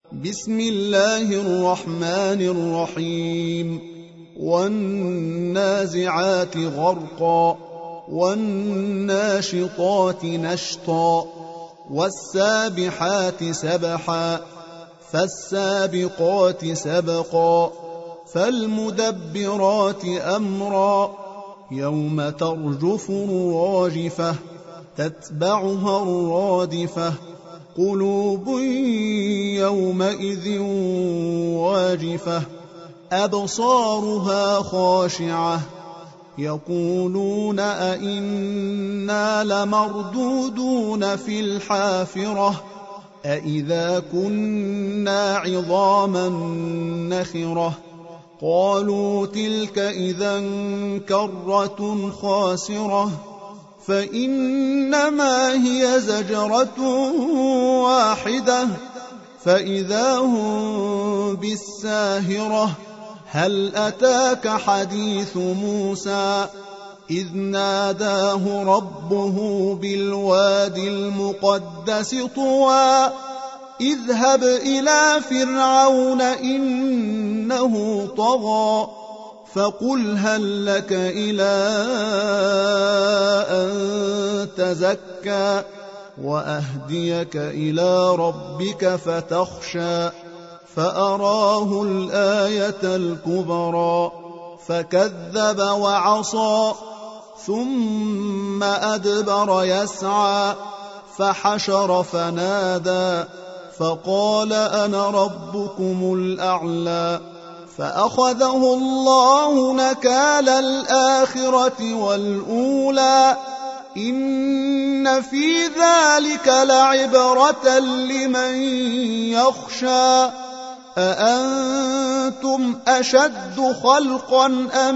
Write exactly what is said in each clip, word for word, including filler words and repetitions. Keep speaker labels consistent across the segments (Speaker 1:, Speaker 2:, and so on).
Speaker 1: بسم الله الرحمن الرحيم والنازعات غرقا والناشطات نشطا والسابحات سبحا فالسابقات سبقا فالمدبرات أمرا يوم ترجف الراجفة تتبعها الرادفة قلوب يومئذ واجفة أبصارها خاشعة يقولون أئنا لمردودون في الحافرة أئذا كنا عظاما نخرة قالوا تلك إذا كرة خاسرة فإنما هي زجرة واحدة فإذا هم بالساهرة هل أتاك حديث موسى إذ ناداه ربه بالوادي المقدس طوى اذهب إلى فرعون إنه طغى فقل هل لك إلى أن تزكى وأهديك إلى ربك فتخشى فأراه الآية الكبرى فكذب وعصى ثم أدبر يسعى فحشر فنادى فقال أنا ربكم الأعلى فأخذه الله نكال الآخرة والأولى إن في ذلك لعبرة لمن يخشى أأنتم أشد خلقا أم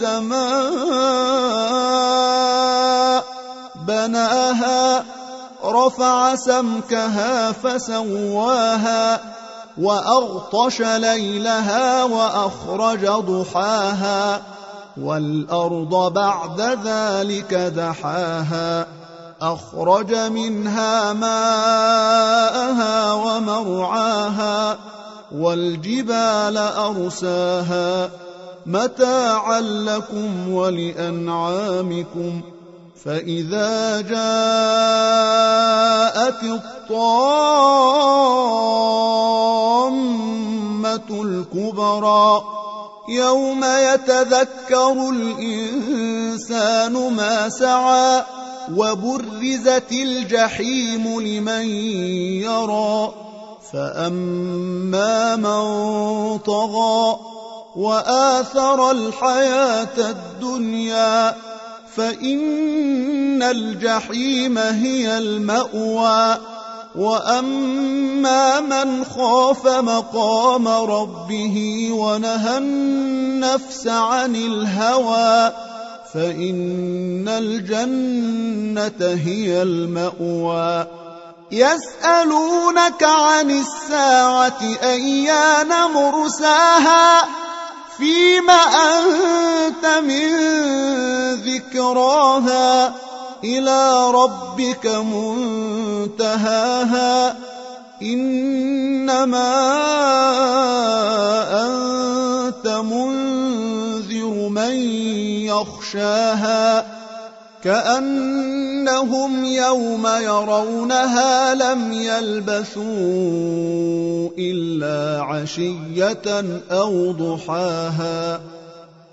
Speaker 1: السماء بناها رفع سمكها فسواها وأغطش ليلها وأخرج ضحاها والأرض بعد ذلك دحاها أخرج منها ماءها ومرعاها والجبال أرساها متاعا لكم ولأنعامكم فإذا جاءت الطامة الكبرى يوم يتذكر الإنسان ما سعى وبرزت الجحيم لمن يرى فأما من طغى وآثر الحياة الدنيا فإن الجحيم هي المأوى وأما من خاف مقام ربه ونهى النفس عن الهوى فإن الجنة هي المأوى يسألونك عن الساعة أيان مرساها فيم أنت من ذكراها إلى ربك منتهاها إنما أنت منذر من يخشاها كأنهم يوم يرونها لم يلبثوا إلا عشية أو ضحاها